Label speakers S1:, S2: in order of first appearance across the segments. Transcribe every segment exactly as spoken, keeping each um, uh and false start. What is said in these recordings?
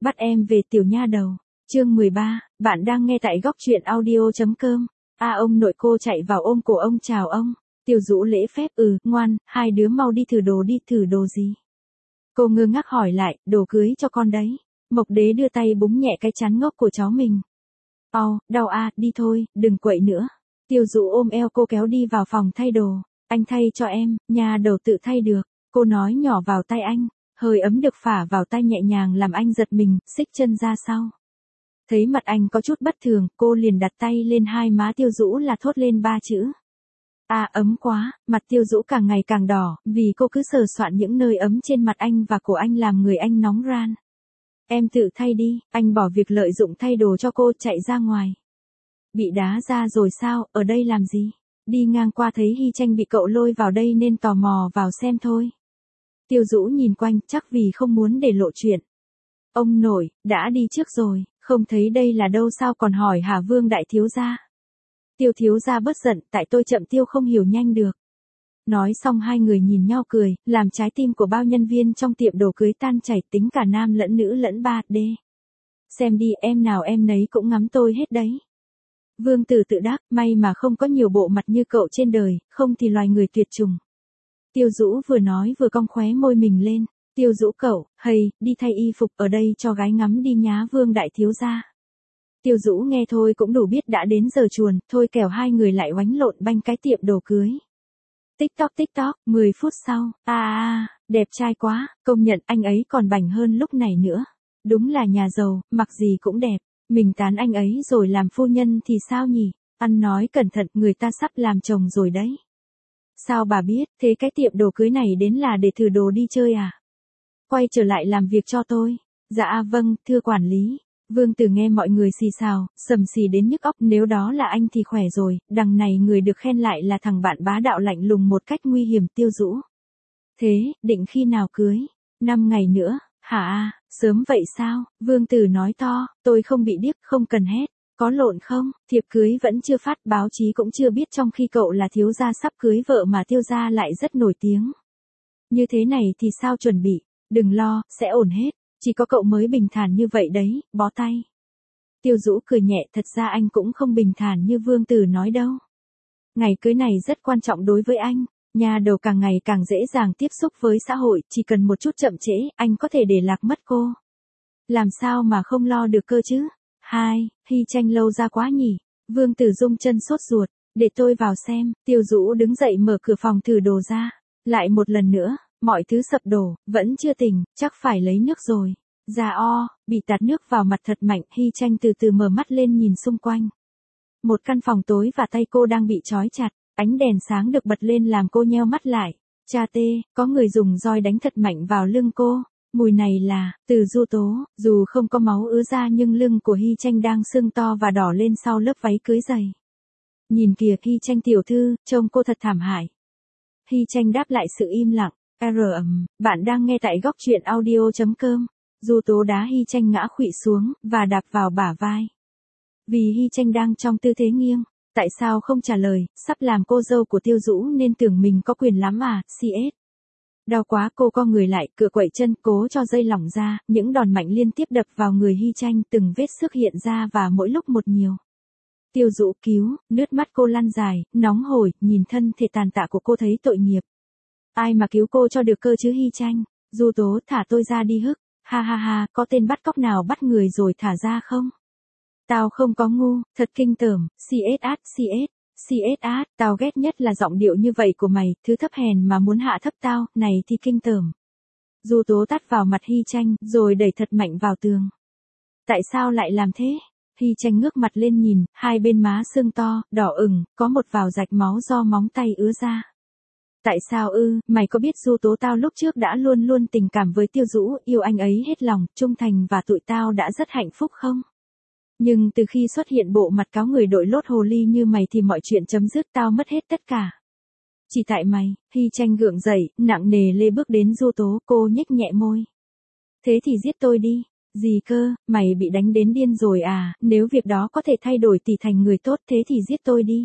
S1: Bắt em về tiểu nha đầu. Chương mười ba, bạn đang nghe tại góc truyện audio.com. A à, ông nội cô chạy vào ôm cổ ông chào ông. Tiêu Dũ lễ phép ừ, ngoan, hai đứa mau đi thử đồ đi, thử đồ gì? Cô ngơ ngác hỏi lại, đồ cưới cho con đấy. Mộc Đế đưa tay búng nhẹ cái trán ngốc của cháu mình. Au, đau a, à, đi thôi, đừng quậy nữa. Tiêu Dũ ôm eo cô kéo đi vào phòng thay đồ. Anh thay cho em, nhà đầu tự thay được. Cô nói nhỏ vào tay anh. Hơi ấm được phả vào tay nhẹ nhàng làm anh giật mình, xích chân ra sau. Thấy mặt anh có chút bất thường, cô liền đặt tay lên hai má Tiêu Dũ là thốt lên ba chữ. À ấm quá, mặt Tiêu Dũ càng ngày càng đỏ, vì cô cứ sờ soạn những nơi ấm trên mặt anh và cổ anh làm người anh nóng ran. Em tự thay đi, anh bỏ việc lợi dụng thay đồ cho cô chạy ra ngoài. Bị đá ra rồi sao, ở đây làm gì? Đi ngang qua thấy Hy Tranh bị cậu lôi vào đây nên tò mò vào xem thôi. Tiêu Dũ nhìn quanh chắc vì không muốn để lộ chuyện. Ông nội, đã đi trước rồi, không thấy đây là đâu sao còn hỏi hả Vương đại thiếu gia. Tiêu thiếu gia bớt giận, tại tôi chậm Tiêu không hiểu nhanh được. Nói xong hai người nhìn nhau cười, làm trái tim của bao nhân viên trong tiệm đồ cưới tan chảy, tính cả nam lẫn nữ lẫn ba D. Xem đi, em nào em nấy cũng ngắm tôi hết đấy. Vương Tử tự đắc, may mà không có nhiều bộ mặt như cậu trên đời, không thì loài người tuyệt chủng. Tiêu Dũ vừa nói vừa cong khóe môi mình lên. Tiêu Dũ cậu, hầy, đi thay y phục ở đây cho gái ngắm đi nhá Vương đại thiếu gia. Tiêu Dũ nghe thôi cũng đủ biết đã đến giờ chuồn, thôi kẻo hai người lại oánh lộn banh cái tiệm đồ cưới. Tích tóc tích tóc, mười phút sau, à à, đẹp trai quá, công nhận anh ấy còn bảnh hơn lúc này nữa. Đúng là nhà giàu, mặc gì cũng đẹp, mình tán anh ấy rồi làm phu nhân thì sao nhỉ, ăn nói cẩn thận người ta sắp làm chồng rồi đấy. Sao bà biết, thế cái tiệm đồ cưới này đến là để thử đồ đi chơi à? Quay trở lại làm việc cho tôi. Dạ vâng, thưa quản lý. Vương Tử nghe mọi người xì xào, sầm xì đến nhức óc, nếu đó là anh thì khỏe rồi, đằng này người được khen lại là thằng bạn bá đạo lạnh lùng một cách nguy hiểm. Tiêu Dũ. Thế, định khi nào cưới? Năm ngày nữa, hả à, sớm vậy sao? Vương Tử nói to, tôi không bị điếc, không cần hét. Có lộn không, thiệp cưới vẫn chưa phát, báo chí cũng chưa biết, trong khi cậu là thiếu gia sắp cưới vợ mà Tiêu gia lại rất nổi tiếng. Như thế này thì sao chuẩn bị? Đừng lo, sẽ ổn hết, chỉ có cậu mới bình thản như vậy đấy, bó tay. Tiêu Dũ cười nhẹ, thật ra anh cũng không bình thản như Vương Tử nói đâu. Ngày cưới này rất quan trọng đối với anh, nhà đầu càng ngày càng dễ dàng tiếp xúc với xã hội, chỉ cần một chút chậm trễ, anh có thể để lạc mất cô. Làm sao mà không lo được cơ chứ? Hai, Hy Tranh lâu ra quá nhỉ? Vương Tử rung chân sốt ruột, để tôi vào xem. Tiêu Dũ đứng dậy mở cửa phòng thử đồ ra. Lại một lần nữa, mọi thứ sập đổ, vẫn chưa tỉnh, chắc phải lấy nước rồi. Già o, bị tạt nước vào mặt thật mạnh, Hy Tranh từ từ mở mắt lên nhìn xung quanh. Một căn phòng tối và tay cô đang bị trói chặt, ánh đèn sáng được bật lên làm cô nheo mắt lại. Cha tê, có người dùng roi đánh thật mạnh vào lưng cô. Mùi này là, từ Du Tố, dù không có máu ứa ra nhưng lưng của Hy Tranh đang sưng to và đỏ lên sau lớp váy cưới dày. Nhìn kìa Hy Tranh tiểu thư, trông cô thật thảm hại. Hy Tranh đáp lại sự im lặng. R ầm, bạn đang nghe tại góc truyện audio.com. Du Tố đá Hy Tranh ngã khuỵu xuống, và đạp vào bả vai. Vì Hy Tranh đang trong tư thế nghiêng, tại sao không trả lời, sắp làm cô dâu của Tiêu Dũ nên tưởng mình có quyền lắm à, xê ét. Đau quá, cô co người lại, cựa quậy chân, cố cho dây lỏng ra, những đòn mạnh liên tiếp đập vào người Hy Tranh, từng vết xước hiện ra và mỗi lúc một nhiều. Tiêu Dũ cứu, nước mắt cô lăn dài, nóng hổi, nhìn thân thể tàn tạ của cô thấy tội nghiệp. Ai mà cứu cô cho được cơ chứ Hy Tranh? Du Tố, thả tôi ra đi hức. Ha ha ha, có tên bắt cóc nào bắt người rồi thả ra không? Tao không có ngu, thật kinh tởm, xê ét át, xê ét, xê ét át, tao ghét nhất là giọng điệu như vậy của mày, thứ thấp hèn mà muốn hạ thấp tao, này thì kinh tởm. Du Tố tát vào mặt Hy Tranh, rồi đẩy thật mạnh vào tường. Tại sao lại làm thế? Hy Tranh ngước mặt lên nhìn, hai bên má sưng to, đỏ ửng, có một vào rạch máu do móng tay ứa ra. Tại sao ư, mày có biết Du Tố tao lúc trước đã luôn luôn tình cảm với Tiêu Dũ, yêu anh ấy hết lòng, trung thành và tụi tao đã rất hạnh phúc không? Nhưng từ khi xuất hiện bộ mặt cáo người đội lốt hồ ly như mày thì mọi chuyện chấm dứt, tao mất hết tất cả. Chỉ tại mày. Hy Tranh gượng dậy, nặng nề lê bước đến Du Tố, cô nhếch nhẹ môi. Thế thì giết tôi đi. Gì cơ, mày bị đánh đến điên rồi à, nếu việc đó có thể thay đổi tỷ thành người tốt thế thì giết tôi đi.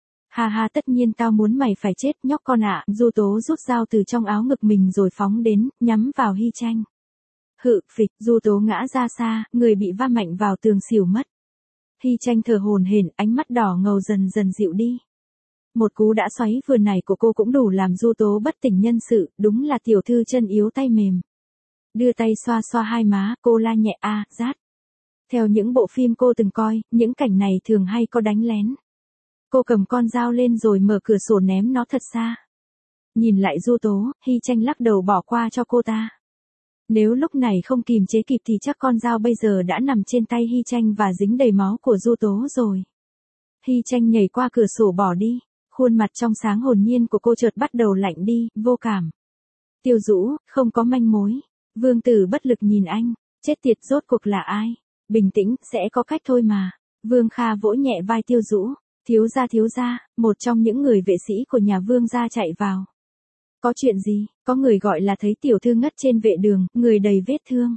S1: Ha ha, tất nhiên tao muốn mày phải chết nhóc con ạ. Du Tố rút dao từ trong áo ngực mình rồi phóng đến, nhắm vào Hy Tranh. Hự phịch, Du Tố ngã ra xa, người bị va mạnh vào tường xỉu mất. Hy Tranh thở hổn hển, ánh mắt đỏ ngầu dần dần dịu đi. Một cú đã xoáy vừa này của cô cũng đủ làm Du Tố bất tỉnh nhân sự, đúng là tiểu thư chân yếu tay mềm. Đưa tay xoa xoa hai má, cô la nhẹ a, rát. Theo những bộ phim cô từng coi, những cảnh này thường hay có đánh lén. Cô cầm con dao lên rồi mở cửa sổ ném nó thật xa. Nhìn lại Du Tố, Hy Tranh lắc đầu bỏ qua cho cô ta. Nếu lúc này không kìm chế kịp thì chắc con dao bây giờ đã nằm trên tay Hy Tranh và dính đầy máu của Du Tố rồi. Hy Tranh nhảy qua cửa sổ bỏ đi. Khuôn mặt trong sáng hồn nhiên của cô chợt bắt đầu lạnh đi, vô cảm. Tiêu Dũ, không có manh mối. Vương Tử bất lực nhìn anh. Chết tiệt, rốt cuộc là ai? Bình tĩnh, sẽ có cách thôi mà. Vương Kha vỗ nhẹ vai Tiêu Dũ. Thiếu gia thiếu gia, một trong những người vệ sĩ của nhà Vương gia chạy vào. Có chuyện gì? Có người gọi là thấy tiểu thư ngất trên vệ đường, người đầy vết thương.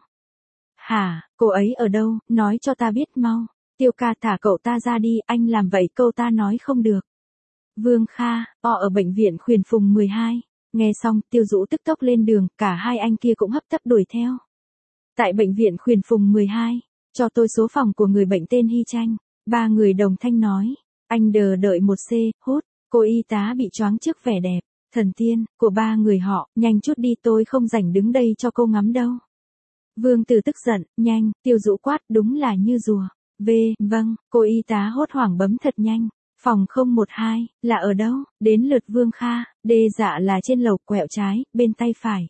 S1: Hả, cô ấy ở đâu, nói cho ta biết mau. Tiêu ca thả cậu ta ra đi, anh làm vậy câu ta nói không được. Vương Kha, o ở bệnh viện Khuyển Phùng mười hai. Nghe xong, Tiêu Dũ tức tốc lên đường, cả hai anh kia cũng hấp tấp đuổi theo. Tại bệnh viện Khuyển Phùng mười hai, cho tôi số phòng của người bệnh tên Hy Tranh. Ba người đồng thanh nói. Anh đờ đợi một c, hút, cô y tá bị choáng trước vẻ đẹp. Thần tiên, của ba người họ, nhanh chút đi tôi không rảnh đứng đây cho cô ngắm đâu. Vương Tử tức giận, nhanh, Tiêu Dũ quát đúng là như rùa. V, vâng, cô y tá hốt hoảng bấm thật nhanh. Phòng không một hai, là ở đâu? Đến lượt Vương Kha, đê dạ là trên lầu quẹo trái, bên tay phải.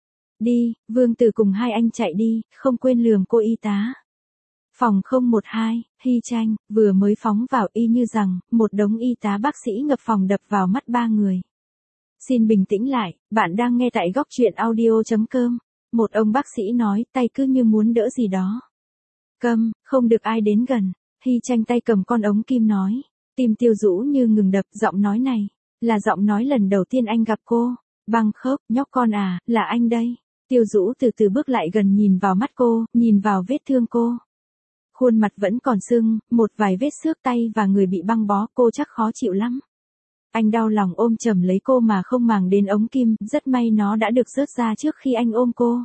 S1: Đi, Vương Tử cùng hai anh chạy đi, không quên lườm cô y tá. Phòng không một hai, Hy Tranh, vừa mới phóng vào y như rằng, một đống y tá bác sĩ ngập phòng đập vào mắt ba người. Xin bình tĩnh lại, bạn đang nghe tại góc truyện audio.com. Một ông bác sĩ nói, tay cứ như muốn đỡ gì đó. Câm, không được ai đến gần. Hy Tranh tay cầm con ống kim nói. Tim Tiêu Dũ như ngừng đập, giọng nói này, là giọng nói lần đầu tiên anh gặp cô. Băng khớp, nhóc con à, là anh đây. Tiêu Dũ từ từ bước lại gần nhìn vào mắt cô, nhìn vào vết thương cô. Khuôn mặt vẫn còn sưng, một vài vết xước tay và người bị băng bó, cô chắc khó chịu lắm. Anh đau lòng ôm chầm lấy cô mà không màng đến ống kim, rất may nó đã được rớt ra trước khi anh ôm cô.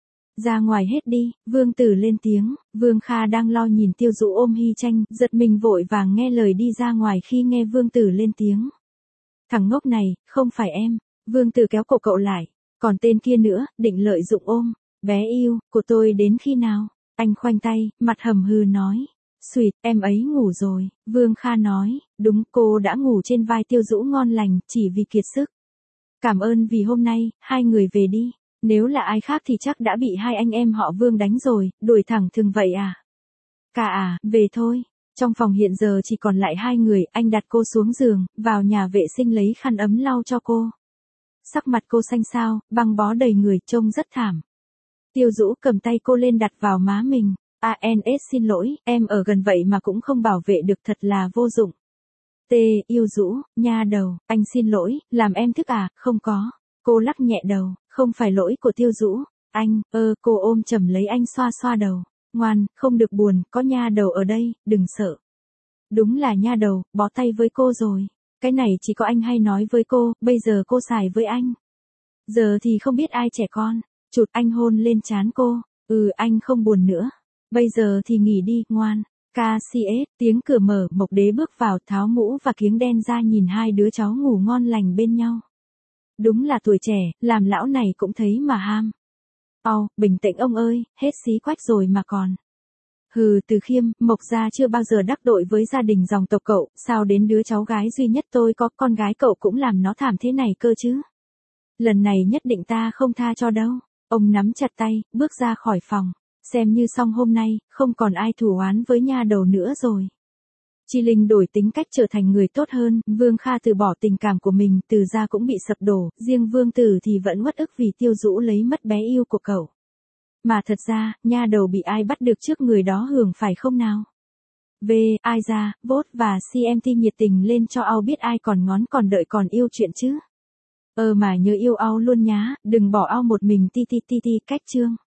S1: Ra ngoài hết đi, Vương Tử lên tiếng, Vương Kha đang lo nhìn Tiêu Dũ ôm Hy Tranh, giật mình vội vàng nghe lời đi ra ngoài khi nghe Vương Tử lên tiếng. Thằng ngốc này, không phải em, Vương Tử kéo cổ cậu lại, còn tên kia nữa, định lợi dụng ôm, bé yêu, của tôi đến khi nào? Anh khoanh tay, mặt hầm hừ nói. Xuyệt, em ấy ngủ rồi, Vương Kha nói, đúng cô đã ngủ trên vai Tiêu Dũ ngon lành, chỉ vì kiệt sức. Cảm ơn vì hôm nay, hai người về đi, nếu là ai khác thì chắc đã bị hai anh em họ Vương đánh rồi, đuổi thẳng thừng vậy à. Cả à, về thôi. Trong phòng hiện giờ chỉ còn lại hai người, anh đặt cô xuống giường, vào nhà vệ sinh lấy khăn ấm lau cho cô. Sắc mặt cô xanh xao, băng bó đầy người, trông rất thảm. Tiêu Dũ cầm tay cô lên đặt vào má mình. a en ét xin lỗi, em ở gần vậy mà cũng không bảo vệ được thật là vô dụng. T, yêu Dũ, nha đầu, anh xin lỗi, làm em thức à, không có. Cô lắc nhẹ đầu, không phải lỗi của Tiêu Dũ. Anh, ơ, cô ôm chầm lấy anh xoa xoa đầu. Ngoan, không được buồn, có nha đầu ở đây, đừng sợ. Đúng là nha đầu, bó tay với cô rồi. Cái này chỉ có anh hay nói với cô, bây giờ cô xài với anh. Giờ thì không biết ai trẻ con. Chụt anh hôn lên trán cô. Ừ, anh không buồn nữa. Bây giờ thì nghỉ đi, ngoan. ca xê ét, tiếng cửa mở, Mộc Đế bước vào, tháo mũ và kiếng đen ra nhìn hai đứa cháu ngủ ngon lành bên nhau. Đúng là tuổi trẻ, làm lão này cũng thấy mà ham. Ồ, bình tĩnh ông ơi, hết xí quách rồi mà còn. Hừ, Từ Khiêm, Mộc gia chưa bao giờ đắc tội với gia đình dòng tộc cậu, sao đến đứa cháu gái duy nhất tôi có, con gái cậu cũng làm nó thảm thế này cơ chứ. Lần này nhất định ta không tha cho đâu. Ông nắm chặt tay, bước ra khỏi phòng. Xem như xong hôm nay, không còn ai thù oán với nha đầu nữa rồi. Chi Linh đổi tính cách trở thành người tốt hơn, Vương Kha từ bỏ tình cảm của mình, Từ gia cũng bị sập đổ, riêng Vương Tử thì vẫn uất ức vì Tiêu Dũ lấy mất bé yêu của cậu. Mà thật ra, nha đầu bị ai bắt được trước người đó hưởng phải không nào? V, ai ra, vote và xê em tê nhiệt tình lên cho ao biết ai còn ngón còn đợi còn yêu chuyện chứ. Ờ mà nhớ yêu ao luôn nhá, đừng bỏ ao một mình ti ti ti ti cách chương.